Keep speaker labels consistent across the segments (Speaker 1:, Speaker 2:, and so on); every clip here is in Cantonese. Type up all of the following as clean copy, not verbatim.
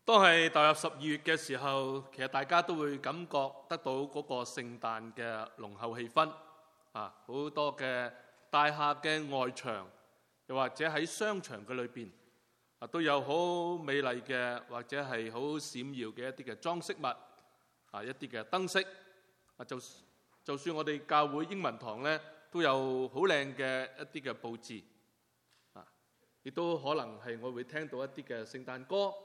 Speaker 1: 當係踏入12月嘅時候，其實大家都會感覺得到嗰個聖誕嘅濃厚氣氛啊！好多嘅大廈嘅外牆，又或者喺商場嘅裏邊啊，都有好美麗嘅或者係好閃耀嘅一啲嘅裝飾物啊，一啲嘅燈飾啊，就算我哋教會英文堂咧，都有好靚嘅一啲嘅佈置啊，亦都可能係我會聽到一啲嘅聖誕歌。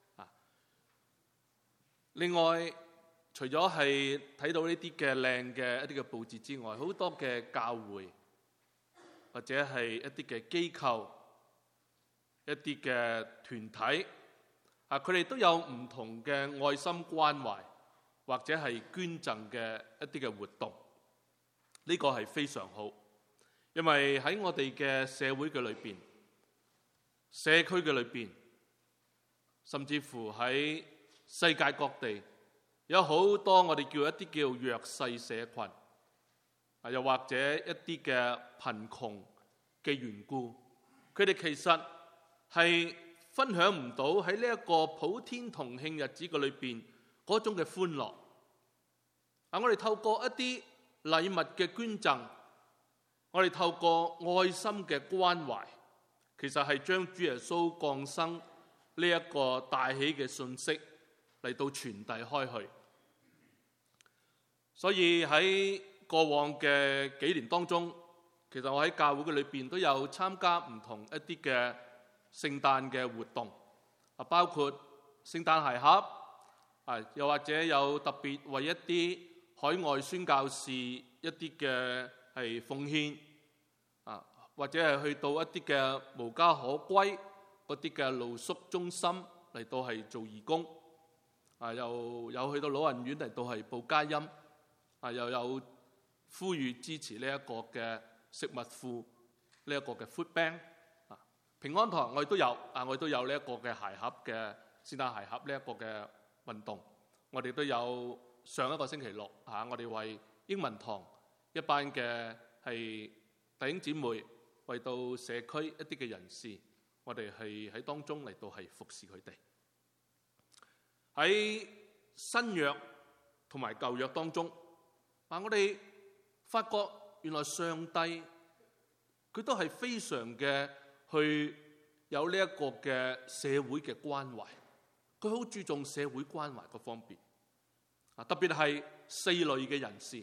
Speaker 1: 另外，除咗係睇到呢啲嘅靚嘅一啲嘅佈置之外，好多嘅教會或者係一啲嘅機構、一啲嘅團體啊，佢哋都有唔同嘅愛心關懷或者係捐贈嘅一啲嘅活動。呢個係非常好，因為喺我哋嘅社會嘅裏邊、社區嘅裏邊，甚至乎喺世界各地有好多我哋叫一啲叫弱勢社群啊，又或者一啲嘅貧窮嘅緣故，佢哋其實係分享唔到喺呢一個普天同慶日子嘅裏邊嗰種嘅歡樂啊！我哋透過一啲禮物嘅捐贈，我哋透過愛心嘅關懷，其實係將主耶穌降生呢一個大喜嘅信息嚟到傳遞開去。所以喺過往嘅幾年當中，其實我喺教會嘅裏邊都有參加唔同一啲嘅聖誕嘅活動啊，包括聖誕鞋盒啊，又或者有特別為一啲海外宣教士一啲嘅係奉獻啊，或者係去到一啲嘅無家可歸嗰啲嘅露宿中心嚟到係做義工。啊，又有去到老人院嚟到係報佳音，啊，又有呼籲支持呢一個嘅食物庫，呢一個嘅 food bank， 啊，平安堂我哋都有，啊，我哋都有呢一個嘅鞋盒嘅聖誕鞋盒呢一個嘅運動，我哋都有上一個星期六，啊，我哋為英文堂一班嘅係弟兄姊妹，為到社區一啲嘅人士，我哋係喺當中嚟到係服侍佢哋。喺新約同埋舊約當中，我哋發覺原來上帝佢都係非常嘅去有呢一個嘅社會嘅關懷，佢好注重社會關懷嗰方面啊，特別係四類嘅人士。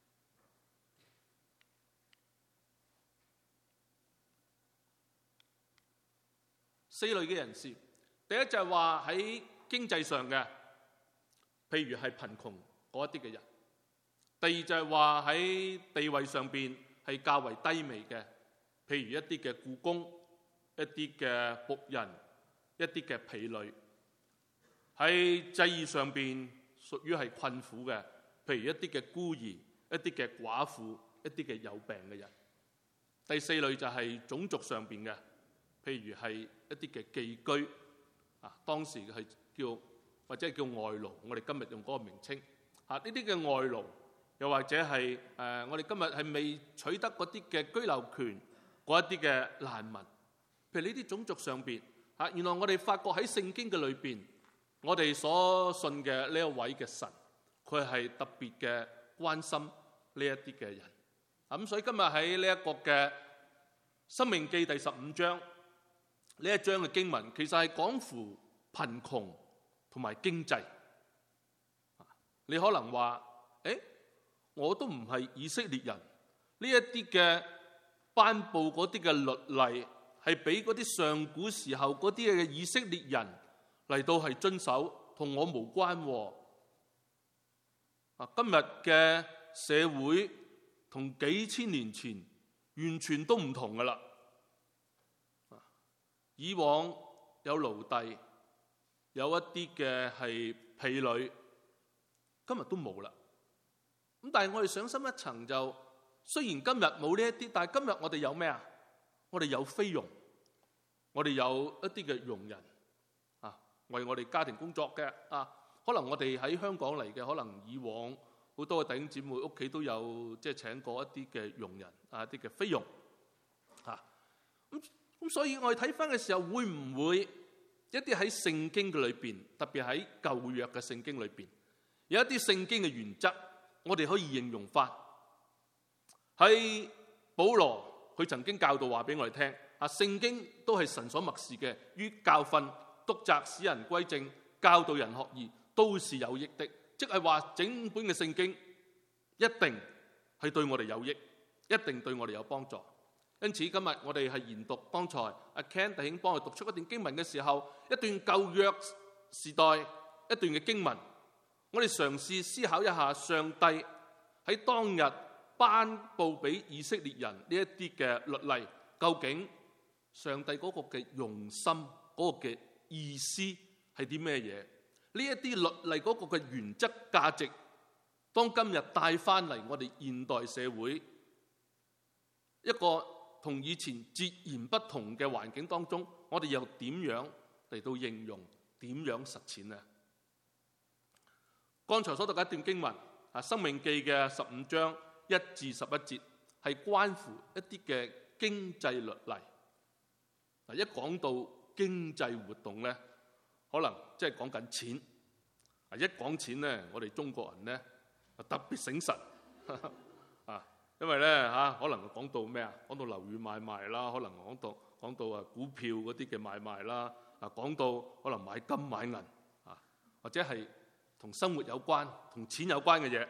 Speaker 1: 四類嘅人士，第一就係話喺經濟上嘅，譬如係貧窮嗰一啲嘅人；第二就係話喺地位上邊係較為低微嘅，譬如一啲嘅僱工、一啲嘅僕人、一啲嘅婢女；喺際遇上邊屬於係困苦嘅，譬如一啲嘅孤兒、一啲嘅寡婦、一啲嘅有病嘅人；第四類就係種族上邊嘅，譬如係一啲嘅寄居啊，當時係叫或者叫外勞，我哋今日用嗰個名稱啊，呢啲嘅外勞，又或者係我哋今日係未取得嗰啲嘅居留權嗰一啲嘅難民，譬如呢啲種族上邊啊，原來我哋發覺喺聖經嘅裏邊，我哋所信嘅呢一位嘅神，佢係特別嘅關心呢一啲嘅人。咁所以今日喺呢一個嘅申命記第15章呢一章嘅經文，其實係講乎貧窮同埋經濟。你可能話，我都唔係以色列人，呢一啲嘅頒布嗰啲嘅律例係俾嗰啲上古時候嗰啲嘅以色列人嚟到係遵守，同我無關喎。今日嘅社會同幾千年前完全都唔同噶啦。以往有奴隸，有一啲嘅係婢女，今日都冇啦。咁但係我哋想深一層就，雖然今日冇呢一啲，但係今日我哋有咩啊？我哋有菲傭，我哋有一啲嘅傭人啊，為我哋家庭工作嘅啊。可能我哋喺香港嚟嘅，可能以往好多嘅弟兄姊妹屋企都有即係請過一啲嘅傭人啊，一啲嘅菲傭啊。咁所以我哋睇翻嘅時候，會唔會一啲喺聖經嘅裏邊，特別喺舊約嘅聖經裏邊，有一啲聖經嘅原則，我哋可以應用翻。喺保羅佢曾經教導話俾我哋聽，聖經都係神所默示嘅，於教訓、督責、使人歸正、教導人學義，都是有益的。即係話整本嘅聖經一定係對我哋有益，一定對我哋有幫助。因此今日我哋係研讀剛才阿 Ken 弟兄幫我讀出一段經文嘅時候，一段舊約時代一段嘅經文，我哋嘗試思考一下上帝喺當日頒布俾以色列人呢一啲嘅律例，究竟上帝嗰個嘅用心，嗰個嘅意思係啲咩嘢？呢一啲律例嗰個嘅原則價值，當今日帶翻嚟我哋現代社會一個同以前截然不同嘅環境當中，我哋又點樣嚟到應用，點樣實踐呢？剛才所讀嘅一段經文《申命記》嘅15章1至11節，係關乎一啲嘅經濟律例。一講到經濟活動咧，可能即係講緊錢。一講錢咧，我哋中國人咧特別醒神因為咧可能講到咩啊？講到樓宇買賣啦，可能講到股票嗰啲嘅買賣啦，講到可能買金買銀或者係同生活有關、同錢有關嘅嘢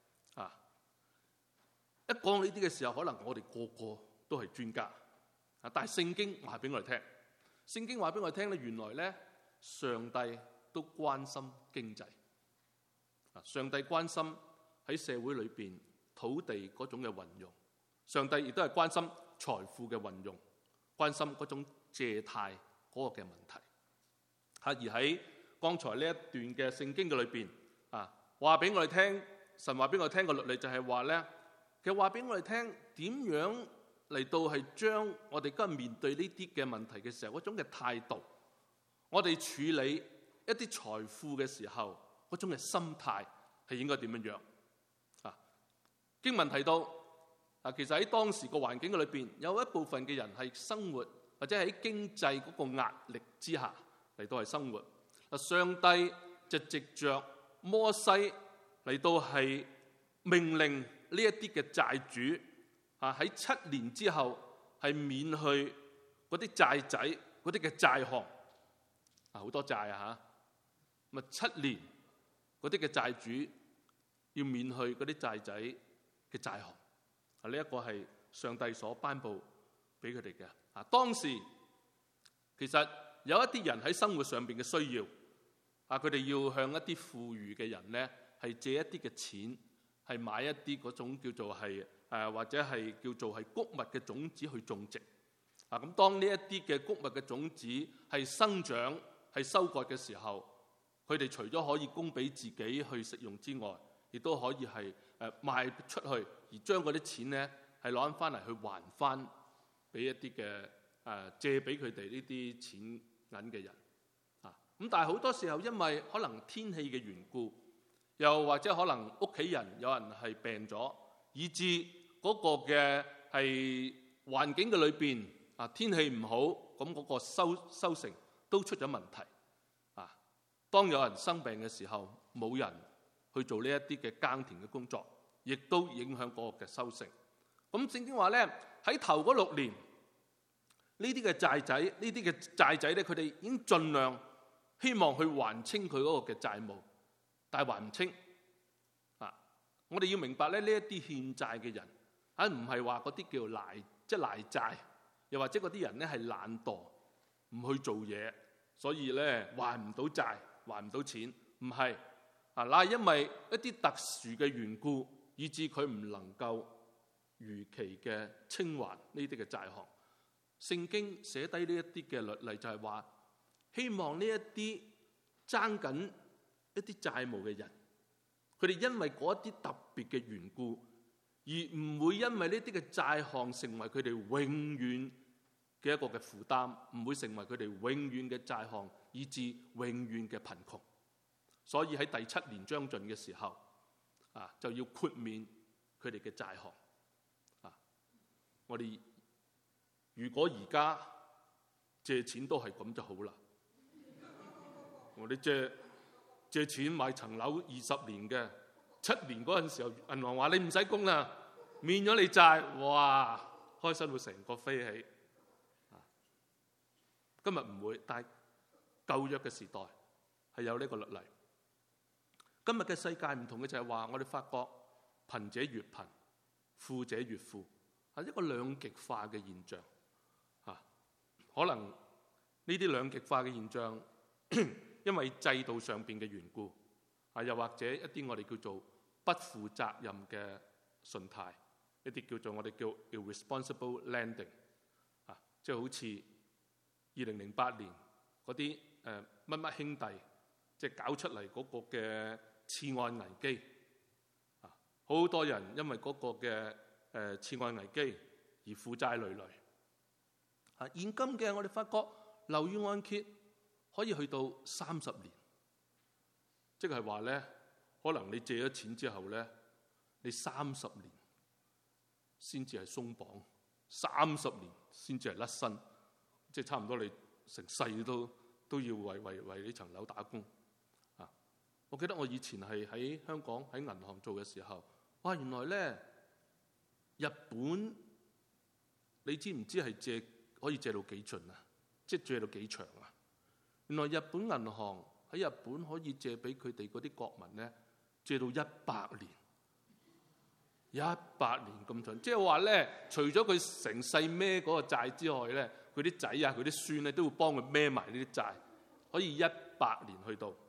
Speaker 1: 一講呢啲嘅時候，可能我哋個個都係專家但係聖經話俾我哋聽，聖經話俾我哋聽咧，原來咧上帝都關心經濟上帝關心喺社會裏邊土地嗰種嘅運用，上帝亦都係關心財富嘅運用，關心嗰種借貸嗰個嘅問題而喺剛才呢一段嘅聖經嘅裏邊話俾我哋聽，神話俾我哋聽個律例就係話咧，其實話俾我哋聽點樣嚟到係將我哋今日面對呢啲嘅問題嘅時候嗰種嘅態度，我哋處理一啲財富嘅時候嗰種嘅心態係應該點樣樣？經文提到其實喺當時個環境嘅裏邊，有一部分嘅人係生活或者喺經濟嗰個壓力之下嚟到係生活。上帝就藉着摩西嚟到係命令呢一啲嘅債主喺7年之後係免去嗰啲債仔嗰啲嘅債項好多債咁7年嗰啲嘅債主要免去嗰啲債仔嘅債項呢一個係上帝所頒布俾佢哋嘅當時其實有一啲人喺生活上邊嘅需要佢哋要向一啲富裕嘅人咧係借一啲嘅錢，係買一啲嗰種叫做係或者係叫做係穀物嘅種子去種植咁當呢一啲嘅穀物嘅種子係生長係收割嘅時候，佢哋除咗可以供俾自己去食用之外，亦都可以係賣出去，而將嗰啲錢咧係攞翻嚟去還翻俾一啲嘅借俾佢哋呢啲錢銀嘅人咁但係好多時候因為可能天氣嘅緣故，又或者可能屋企人有人係病咗，以致嗰個嘅係環境嘅裏邊天氣唔好，咁嗰個收成都出咗問題當有人生病嘅時候，冇人去做呢一啲嘅耕田嘅工作，亦都影響嗰個嘅收成。咁聖經話咧喺頭嗰6年，呢啲嘅債仔咧，佢哋已經盡量希望去還清佢嗰個嘅債務，但係還唔清我哋要明白咧，呢一啲欠債嘅人唔係話嗰啲叫賴債，又或者嗰啲人咧係懶惰唔去做嘢，所以咧還唔到債，還唔到錢，唔係嗱，因為一啲特殊嘅緣故，以致佢唔能夠如期嘅清還呢啲嘅債項。聖經寫低呢一啲嘅律例就係話，希望呢一啲爭緊一啲債務嘅人，佢哋因為嗰一啲特別嘅緣故，而唔會因為呢啲嘅債項成為佢哋永遠嘅一個嘅負擔，唔會成為佢哋永遠嘅債項，以致永遠嘅貧窮。所以喺第7年將盡嘅時候就要豁免佢哋嘅債項我哋如果而家借錢都係咁就好啦我哋借錢買層樓20年嘅，7年嗰陣時候，銀行話你唔使供啦，免咗你債，哇，開心到成個飛起。今日唔會，但係舊約嘅時代係有呢個律例。今日嘅世界唔同嘅就係話，我哋發覺貧者越貧，富者越富，係一個兩極化嘅現象。可能呢啲兩極化嘅現象，因為制度上邊嘅緣故，又或者一啲我哋叫做不負責任嘅信貸，一啲我哋叫 irresponsible lending， 即係好似2008年嗰啲乜乜兄弟，即係搞出嚟嗰個嘅次按危機，好多人因為嗰個嘅次按危機而負債累累。現今嘅我哋發覺樓宇按揭可以去到30年，即係話咧，可能你借咗錢之後咧，你30年先至係鬆綁，30年先至係甩身，即係差唔多你成世都要為呢層樓打工。我記得我以前係喺香港喺銀行做嘅時候，哇！原來咧日本，你知唔知係可以借到幾盡啊？即係借到幾長啊？原來日本銀行喺日本可以借俾佢哋嗰啲國民咧，借到100年，100年咁長。即係話咧，除咗佢成世孭嗰個債之外咧，佢啲仔啊、佢啲孫咧都會幫佢孭埋呢啲債，可以100年去到。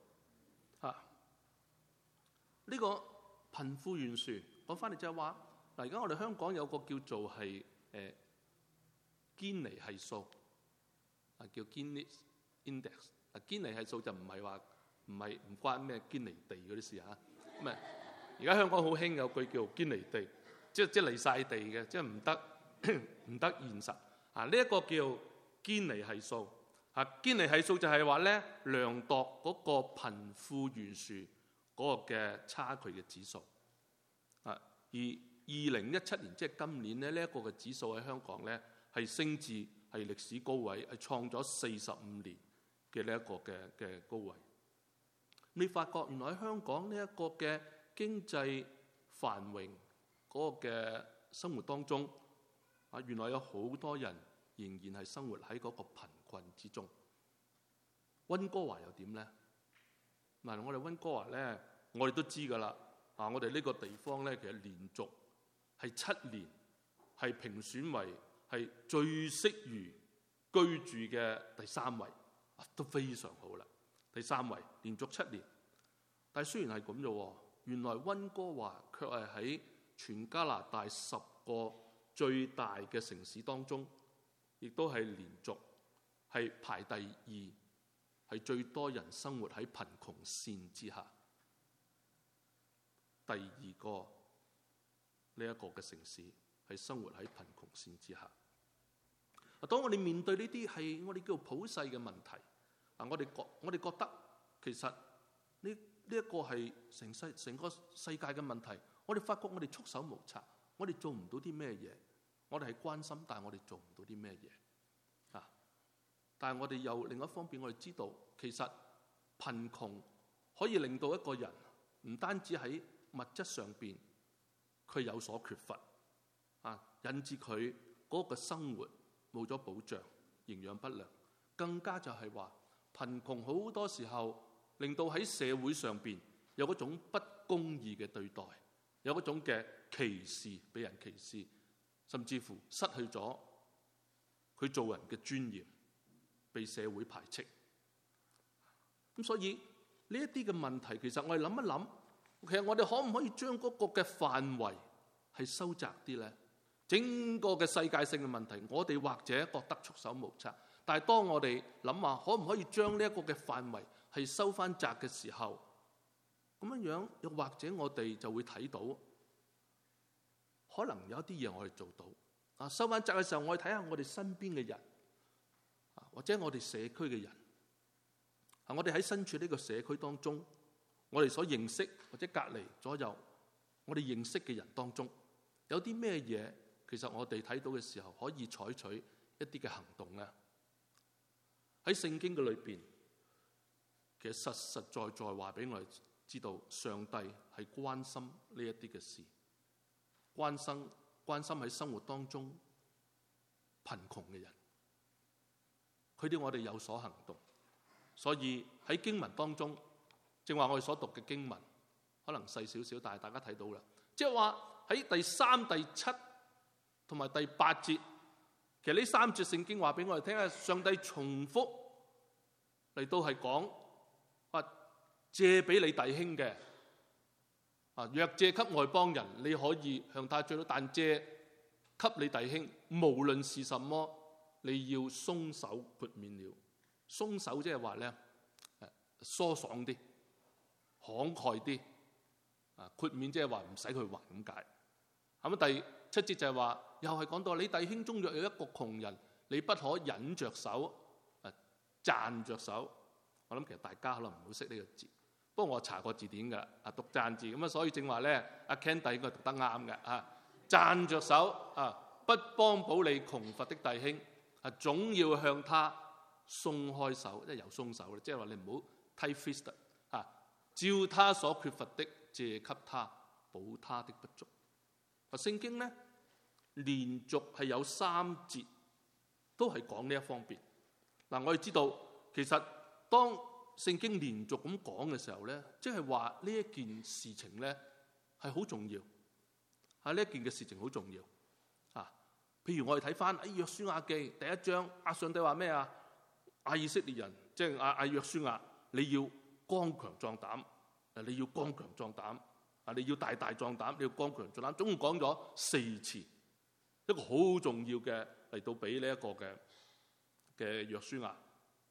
Speaker 1: 呢個貧富懸殊講翻嚟就係話，嗱，而家我哋香港有個叫做係堅尼係數，叫 Gini Index。堅尼係數就唔關咩堅尼地嗰啲事嚇。咁而家香港好興有句叫堅尼地，即係離晒地嘅，即係唔得現實。呢一個叫堅尼係數。堅尼係數就係話咧，量度嗰個貧富懸殊嗰個嘅差距嘅指數。而2017年即係今年咧，呢一個嘅指數喺香港咧係升至係歷史高位，係創咗45年嘅呢一個嘅高位。你發覺原來喺香港呢一個嘅經濟繁榮嗰個嘅生活當中，原來有好多人仍然係生活喺嗰個貧困之中。溫哥華又點咧？嗱，我哋溫哥華咧，我哋都知㗎啦。我哋呢個地方咧，其實連續係7年係評選為係最適宜居住嘅第3位，都非常好啦。第3位連續7年，但係雖然係咁啫，原來溫哥華卻係喺全加拿大10個最大嘅城市當中，亦都係連續係排第2，係最多人生活喺貧窮線之下。第2個呢一個嘅城市係生活喺貧窮線之下。當我哋面對呢啲係我哋叫普世嘅問題，我哋覺得其實呢一個係成個世界嘅問題。我哋發覺我哋束手無策，我哋做唔到啲咩嘢。我哋係關心，但係我哋做唔到啲咩嘢。但係我哋又另一方面，我哋知道其實貧窮可以令到一個人唔單止喺物質上邊佢有所缺乏，引致佢嗰個生活冇咗保障，營養不良，更加就係話貧窮好多時候令到喺社會上邊有嗰種不公義嘅對待，有嗰種嘅歧視，俾人歧視，甚至乎失去咗佢做人嘅尊嚴，被社會排斥。咁所以呢一啲嘅問題，其實我哋諗一諗，其實我哋可唔可以將嗰個嘅範圍係收窄啲咧？整個嘅世界性嘅問題，我哋或者覺得束手無策，但係當我哋諗下可唔可以將呢一個嘅範圍係收翻窄嘅時候，咁樣又或者我哋就會睇到，可能有一啲嘢我哋做到。收翻窄嘅時候，我哋睇下我哋身邊嘅人，或者我哋社區嘅人，我哋喺身處呢個社區當中，我哋所認識或者隔離左右我哋認識嘅人當中，有啲咩嘢其實我哋睇到嘅時候可以採取一啲嘅行動咧？喺聖經嘅裏邊， 其實實實在在話俾我哋知道，上帝係關心呢一啲嘅事，關心喺生活當中貧窮嘅人，佢哋我哋有所行動。所以喺經文當中，正話我哋所讀嘅經文可能細少少，但係大家睇到啦，即係話喺第3、第7同埋第8節，其實呢3節聖經話俾我哋聽啊，上帝重複嚟到係講話借俾你弟兄嘅若借給外邦人，你可以向他追討，但借給你弟兄，無論是什麼，你要鬆手豁免了。鬆手即係話咧，疏爽啲，慷慨啲，豁免即係話唔使佢還咁解。咁第7節就係話，又係講到你弟兄中若有一個窮人，你不可忍着手，讚着手。我諗其實大家可能唔好識呢個字，不過我查過字典㗎，讀讚字咁啊，所以正話咧，阿 Candy 應該讀得啱嘅。讚着手不幫補你窮乏的弟兄，總要向他鬆開手，即係又鬆手，即係話你唔好 tight fist 照他所缺乏的借給他，補他的不足。聖經咧連續係有3節都係講呢一方面。我哋知道其實當聖經連續咁講嘅時候咧，即係話呢一件事情咧係好重要，呢一件嘅事情好重要。譬如我哋睇翻約書亞記第1章，上帝話咩啊？嗌以色列人，即係嗌約書亞，你要剛強壯膽，你要剛強壯膽，你要大大壯膽，你要剛強壯膽。總共講咗4次，一個好重要嘅嚟到俾呢一個嘅約書亞。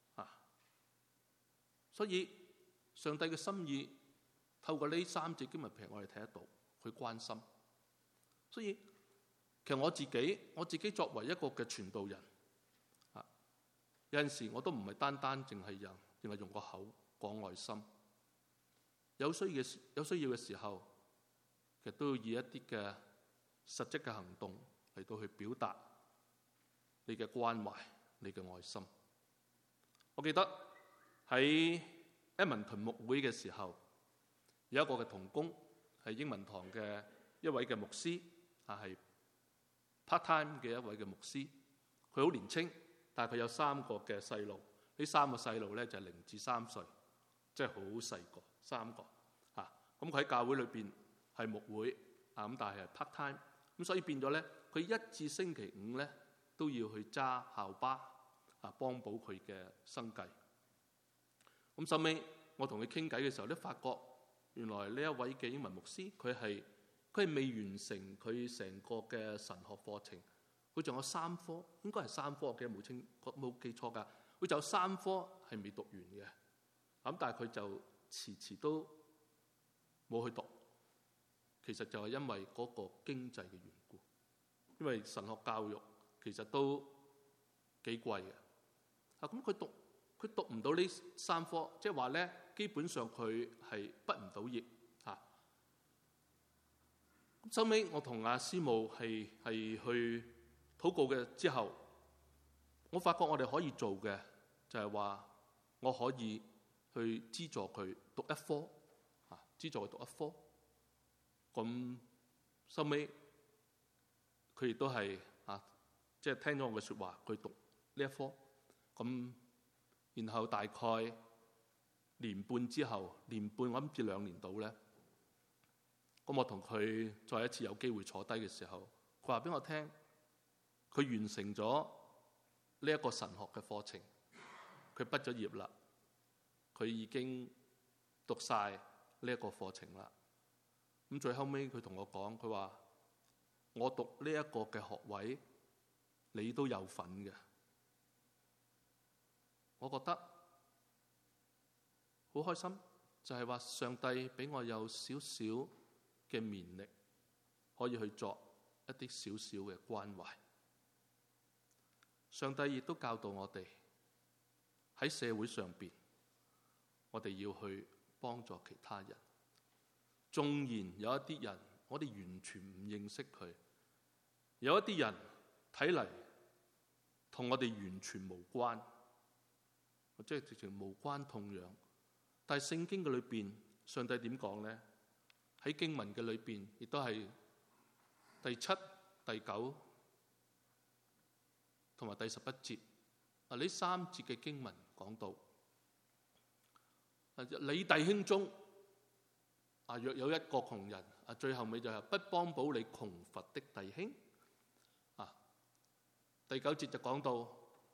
Speaker 1: 所以上帝嘅心意透過呢3節經文，譬如我哋睇得到佢關心。所以其實我自己作為一個嘅傳道人，有陣時我都唔係單單淨係用個口講愛心。有需要嘅時候，其實都要以一啲嘅實質嘅行動嚟到去表達你嘅關懷、你嘅愛心。我記得喺 Edmonton 牧會嘅時候，有一個嘅同工係英文堂嘅一位嘅牧師，係 part time 嘅一位嘅牧師。佢好年輕，但係佢有3個嘅細路。呢3個細路咧就係0至3歲，即係好細個3個。咁佢喺教會裏邊係牧會咁，但係 part time 咁，所以變咗咧，佢1至星期5咧都要去揸校巴幫補佢嘅生計。咁後尾我同佢傾偈嘅時候咧，發覺原來呢一位嘅英文牧師，佢係未完成佢成個嘅神學課程，佢仲有3科，應該係3科，我記得冇記錯㗎。佢就有3科係未讀完嘅，咁但係佢就遲都冇去讀。其實就係因為嗰個經濟嘅緣故，因為神學教育其實都幾貴嘅。咁佢讀唔到呢3科，即係話咧，基本上佢係畢唔到業。收尾我同阿師母係去禱告嘅之後，我發覺我哋可以做嘅就係話，我可以去資助佢讀1科，資助佢讀1科。咁收尾佢亦都係即係聽咗我嘅説話，佢讀呢1科。咁然後大概年半之後，年半我諗至2年到咧。咁我同佢再一次有機會坐低嘅時候，佢話俾我聽，佢完成咗呢一個神學嘅課程，佢畢咗業啦，佢已經讀晒呢一個課程啦。咁最後尾佢同我講，佢話我讀呢一個嘅學位，你都有份嘅。我覺得好開心，就係話上帝俾我有少少嘅勉力，可以去作一啲少少嘅關懷。上帝亦都教導我哋喺社會上邊，我哋要去幫助其他人。縱然有一啲人，我哋完全唔認識佢；有一啲人睇嚟同我哋完全無關，即係直情無關痛癢。 但係聖經嘅裏邊，上帝點講呢？喺經文嘅裏邊，亦都係第7、第9同埋第11節啊，呢3節嘅經文講到，你弟兄中啊，若有一個窮人啊，最後尾就係不幫補你窮乏的弟兄啊。第9節就講到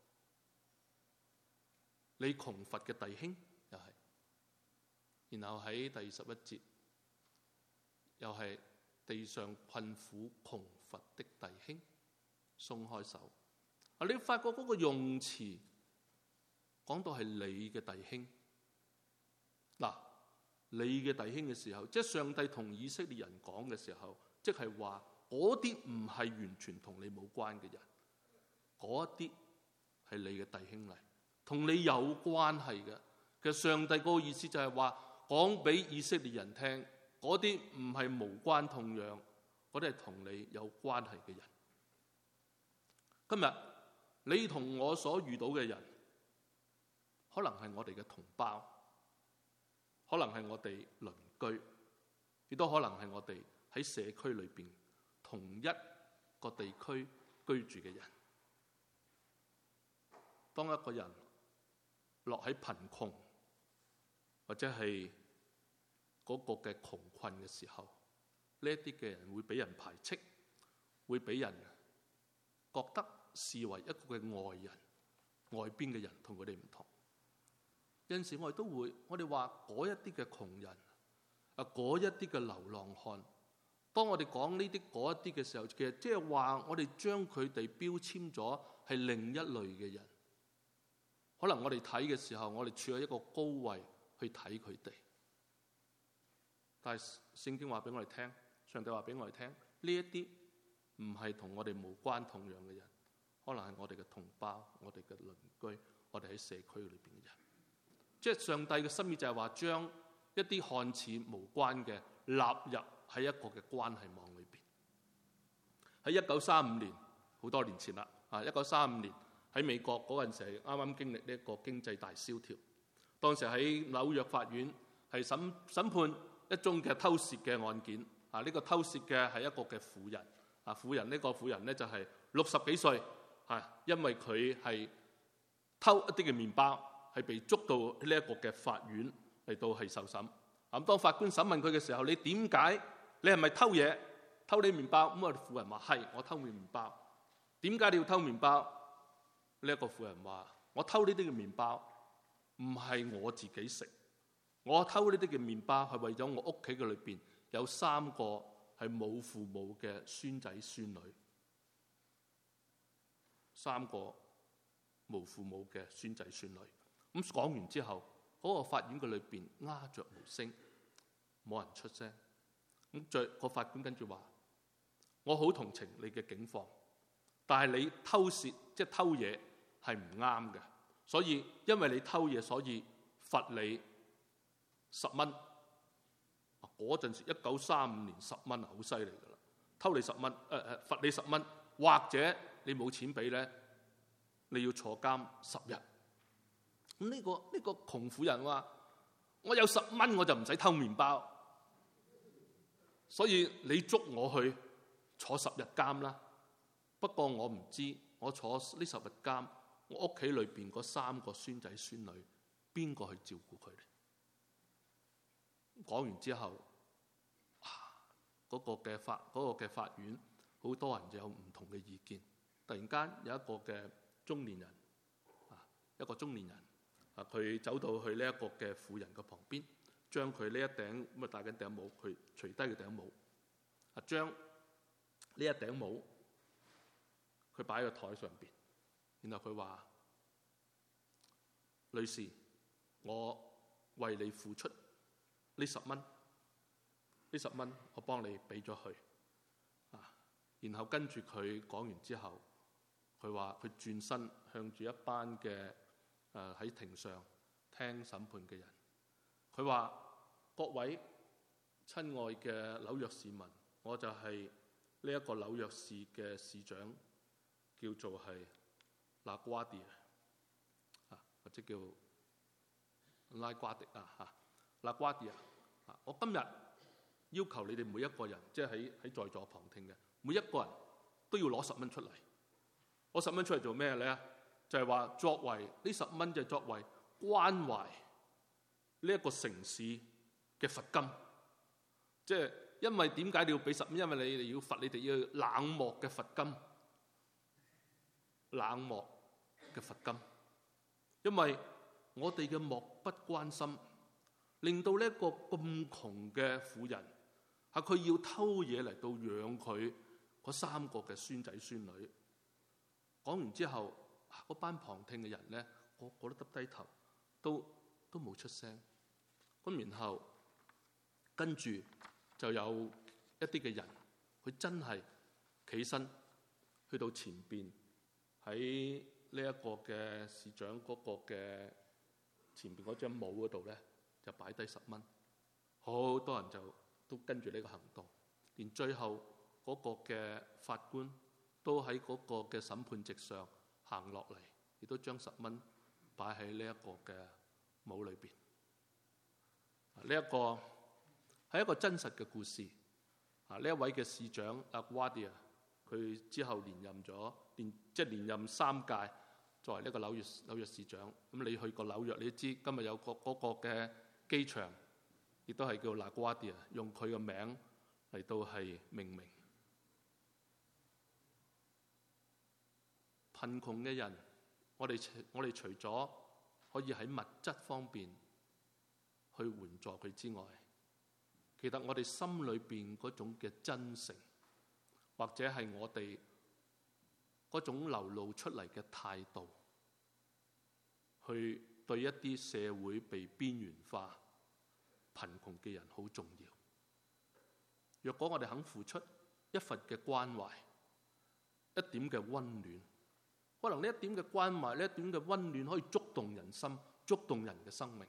Speaker 1: 你窮乏嘅弟兄又係，然後喺第11節又係地上困苦窮乏的弟兄，鬆開手啊！你發覺嗰個用詞講到係你嘅弟兄嗱，你嘅弟兄嘅時候，即係上帝同以色列人講嘅時候，即係話嗰啲唔係完全同你冇關嘅人，嗰啲係你嘅弟兄嚟，同你有關係嘅。其實上帝嗰個意思就係話講俾以色列人聽，嗰啲唔係無關痛癢，嗰啲係同你有關係嘅人。今日你同我所遇到嘅人，可能係我哋嘅同胞，可能係我哋鄰居，亦都可能係我哋喺社區裏邊同一個地區居住嘅人。當一個人落喺貧窮或者係嗰個嘅窮困嘅時候，呢一啲嘅人會俾人排斥，會俾人覺得視為一個嘅外人，外邊嘅人同佢哋唔同。有陣時我哋都會，我哋話嗰一啲嘅窮人啊，嗰一啲嘅流浪漢，當我哋講呢啲嗰一啲嘅時候，其實即係話我哋將佢哋標籤咗係另一類嘅人。可能我哋睇嘅時候，我哋處喺一個高位去睇佢哋，但係聖經話俾我哋聽，上帝話俾我哋聽，呢一啲唔係同我哋無關痛癢嘅人，可能係我哋嘅同胞、我哋嘅鄰居、我哋喺社區裏邊嘅人。即係上帝嘅心意就係話，將一啲看似無關嘅納入喺一個嘅關係網裏邊。喺1935年，好多年前啦，1935年喺美國嗰陣時，啱啱經歷呢一個經濟大蕭條。當時喺紐約法院係審判一宗嘅偷竊嘅案件。呢個偷竊嘅係一個嘅婦人。呢個婦人呢就係60幾歲，因為佢係偷一啲嘅麵包，係被捉到呢一個嘅法院嚟到係受審。咁當法官審問佢嘅時候，你點解？你係咪偷嘢？偷你麵包？咁啊，婦人話係，我偷你麵包。點解你要偷麵包？呢一個婦人話：我偷呢啲嘅麵包唔係我自己食，我偷呢啲嘅麵包係為咗我屋企嘅裏邊有3個係冇父母嘅孫仔孫女，3個冇父母嘅孫仔孫女。咁講完之後，嗰個法院嘅裏邊鴉雀無聲，冇人出聲。咁個法官跟住話：我好同情你嘅境況，但係你偷竊即係偷嘢係唔啱嘅，所以因為你偷嘢，所以罰你10蚊。嗰陣時1935年10蚊好犀利㗎啦，偷你10蚊，罰你10蚊，或者你冇錢俾咧，你要坐監10日。咁呢個窮婦人話：我有10蚊我就唔使偷麵包，所以你捉我去坐10日監啦。不過我唔知我坐呢10日監，我屋企裏邊嗰3個孫仔孫女邊個去照顧佢哋？講完之後，嗰個嘅法院好多人就有唔同嘅意見。突然間有一個嘅中年人，佢走到去呢一個嘅婦人嘅旁邊，將佢呢一頂咁戴緊頂帽，佢除低佢頂帽，將呢一頂帽佢擺喺個台上邊，然後佢話：女士，我為你付出呢10蚊，呢10蚊我幫你俾咗佢。然後跟住佢講完之後，佢話佢轉身向住一班嘅喺庭上聽審判嘅人，佢話：各位親愛嘅紐約市民，我就係呢一個紐約市嘅市長，叫做係LaGuardia，或者叫拉瓜迪啊嚇。 LaGuardia。我今日要求你哋每一個人，即係喺在座旁聽嘅每一個人都要攞10蚊出嚟。攞10蚊出嚟做咩咧？就係話作為呢10蚊，就係作為關懷呢一個城市嘅罰金。即係因為點解你要俾10蚊？因為你哋要罰你哋要冷漠嘅罰金，冷漠嘅罰金。因為我哋嘅漠不關心，令到呢一個咁窮嘅婦人，佢要偷嘢嚟到養佢嗰3個嘅孫仔孫女。講完之後，嗰班旁聽嘅人咧，個個都耷低頭，都冇出聲。咁然後跟住就有一啲嘅人，佢真係企身去到前邊，喺呢一個嘅市長嗰個嘅前邊嗰張帽嗰度咧，就擺低10蚊。好多人就都跟住呢個行動，連最後嗰個嘅法官都喺嗰個嘅審判席上行落嚟，亦都將10蚊擺喺呢一個嘅帽裏邊。呢一個係一個真實嘅故事。呢一位嘅市長LaGuardia，佢之後連任3屆作為呢個紐約市長。咁你去過紐約，你都知今日有嗰個嘅機場，亦都係叫 LaGuardia，用佢嘅名嚟到係命名。貧窮嘅人，我哋除咗可以喺物質方面去援助佢之外，其實我哋心裏邊嗰種嘅真誠，或者係我哋嗰種流露出嚟嘅態度，去對一啲社會被邊緣化、貧窮嘅人好重要。若果我哋肯付出一份嘅關懷，一點嘅溫暖，可能呢一點嘅關懷，呢一點嘅溫暖可以觸動人心，觸動人嘅生命。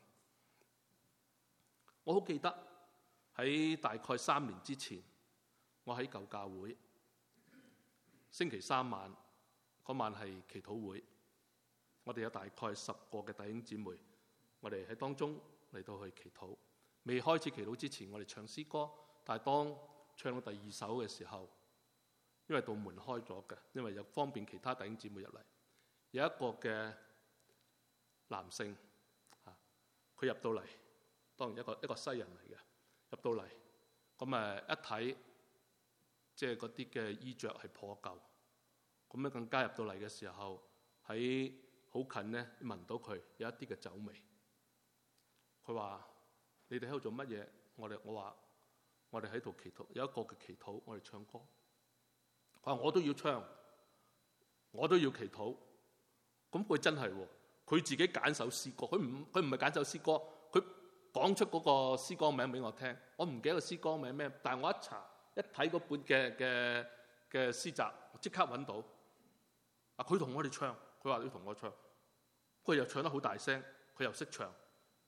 Speaker 1: 我好記得喺大概3年之前，我喺舊教會星期3晚，嗰晚係祈禱會，我哋有大概10個嘅弟兄姊妹，我哋喺當中嚟到去祈禱。未開始祈禱之前，我哋唱詩歌，但係當唱到第2首嘅時候，因為道門開咗嘅，因為有方便其他弟兄姊妹入嚟，有一個嘅男性佢入到嚟，當然一個西人嚟嘅，入到嚟咁一睇，即係嗰啲嘅衣着係破舊，咁咧更加入到嚟嘅時候，喺好近咧聞到佢有一啲嘅酒味。佢話：你哋喺度做乜嘢？我話我哋喺度祈禱，有一個嘅祈禱，我哋唱歌。佢話我都要唱，我都要祈禱。咁佢真係喎，佢自己揀首詩歌，佢唔係揀首詩歌，佢講出嗰個詩歌名俾我聽。我唔記得個詩歌名咩，但係我一查一睇嗰本嘅詩集，我即刻揾到。佢同我哋唱，佢話要同我唱，佢又唱得好大聲，佢又識唱。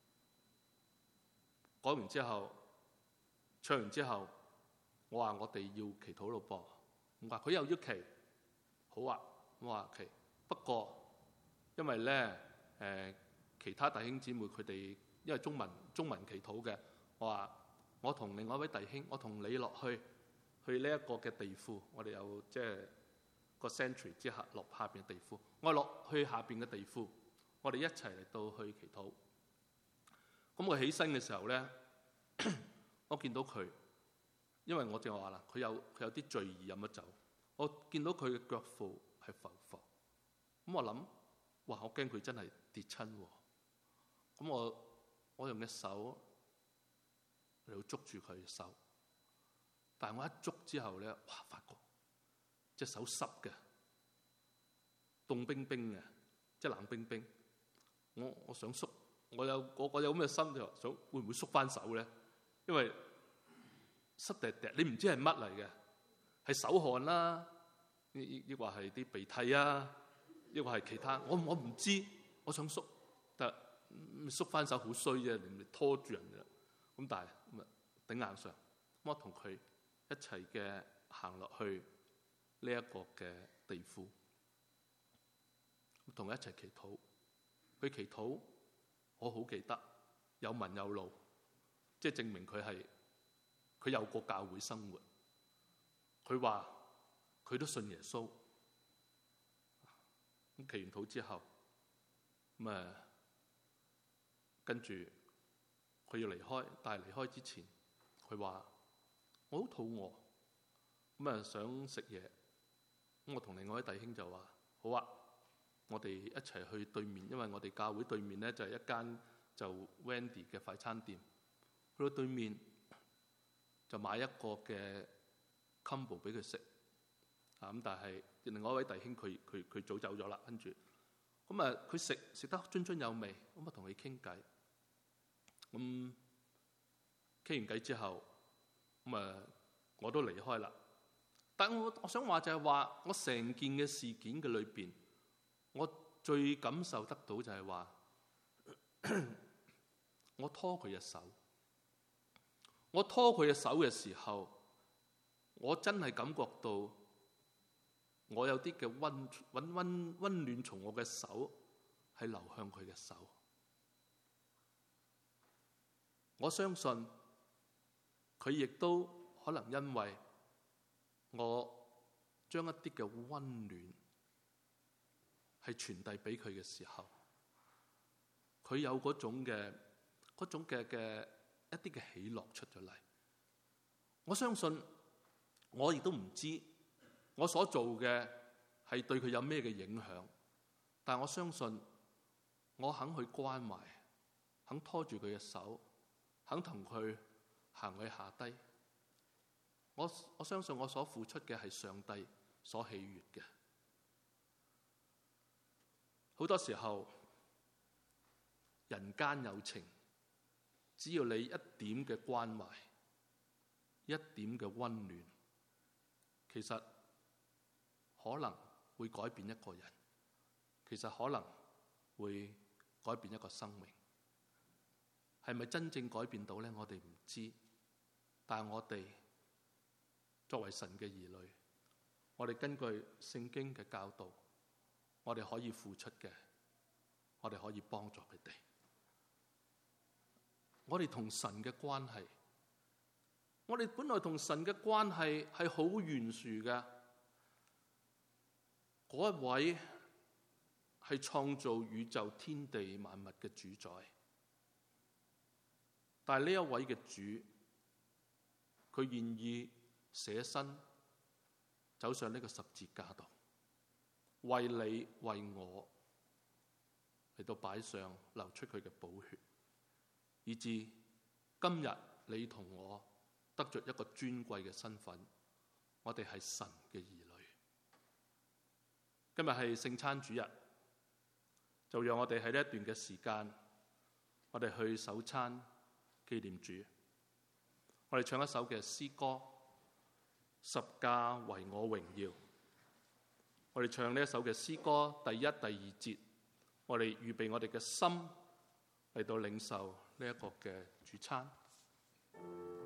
Speaker 1: 講完之後，唱完之後，我話我哋要祈禱咯噃。咁話佢又要祈，好啊。我話祈，不過因為咧其他弟兄姊妹佢哋因為中文祈禱嘅，我話我同另外一位弟兄，我同你落去呢一個嘅地庫，我哋有即係個 century 之下落下邊嘅地庫，我落去下邊嘅地庫，我哋一齊嚟到去祈禱。咁我起身嘅時候咧，我見到佢，因為我正話啦，佢有啲醉意飲咗酒，我見到佢嘅腳褲係浮浮，咁我諗，哇！我驚佢真係跌親喎，咁我用隻手嚟到捉住佢嘅手，但係我一捉之後咧，哇！發覺隻手濕嘅，凍冰冰嘅，即係冷冰冰，我想縮。我有咁嘅心，就想會唔會縮翻手咧？因為濕滴滴，你唔知係乜嚟嘅，係手汗啦，抑或係啲鼻涕啊，抑或係其他，我唔知。我想縮，但係縮翻手好衰啫，你拖住人嘅。咁但係咁頂硬上，我同佢一齊嘅行落去呢一個嘅地庫，同佢一齊祈禱。佢祈禱。我好記得有文有路， 即係證明佢有過教會生活。佢話佢都信耶穌。咁祈完禱之後，跟住佢要離開，但係離開之前，佢話我好肚餓，想食嘢。咁我同另外一位弟兄就話好啊，我哋一齊去對面，因為我哋教會對面咧就係一間就 Wendy 嘅快餐店。去到對面就買一個嘅 combo 俾佢食。咁但係另外一位弟兄佢早走咗啦，跟住佢食得津津有味，咁同佢傾偈。咁傾完偈之後，我都離開啦。但我想話就係話，我成件嘅事件嘅裏邊，我最感受得到就係話，我拖佢嘅手。我拖佢嘅手嘅時候，我真係感覺到我有啲嘅溫暖從我嘅手係流向佢嘅手。我相信佢亦都可能因為我將一啲嘅溫暖係傳遞俾佢嘅時候，佢有嗰種嘅一啲嘅喜樂出咗嚟。我相信我亦都唔知我所做嘅係對佢有咩嘅影響，但我相信我肯去關懷，肯拖住佢嘅手，肯同佢行去下低。我相信我所付出嘅係上帝所喜悅嘅。好多時候人間有情，只要你一點嘅關懷，一點嘅溫暖，其實可能會改變一個人，其實可能會改變一個生命。係咪真正改變到呢？我哋唔知。但係我哋作為神嘅兒女，我哋根據聖經嘅教導，我哋可以付出嘅，我哋可以幫助佢哋。我哋同神嘅關係，我哋本來同神嘅關係係好懸殊嘅。嗰一位係創造宇宙天地萬物嘅主宰，但係呢一位嘅主，佢願意捨身走上呢個十字架度，為你為我嚟到擺上流出佢嘅寶血，以至今日你同我得着一個尊貴嘅身份，我哋係神嘅兒女。今日係聖餐主日，就讓我哋喺呢一段嘅時間，我哋去守餐紀念主。我哋唱一首嘅詩歌，十架為我榮耀。我哋唱呢一首嘅詩歌第一、第二節，我哋預備我哋嘅心嚟到領受呢一個嘅主餐。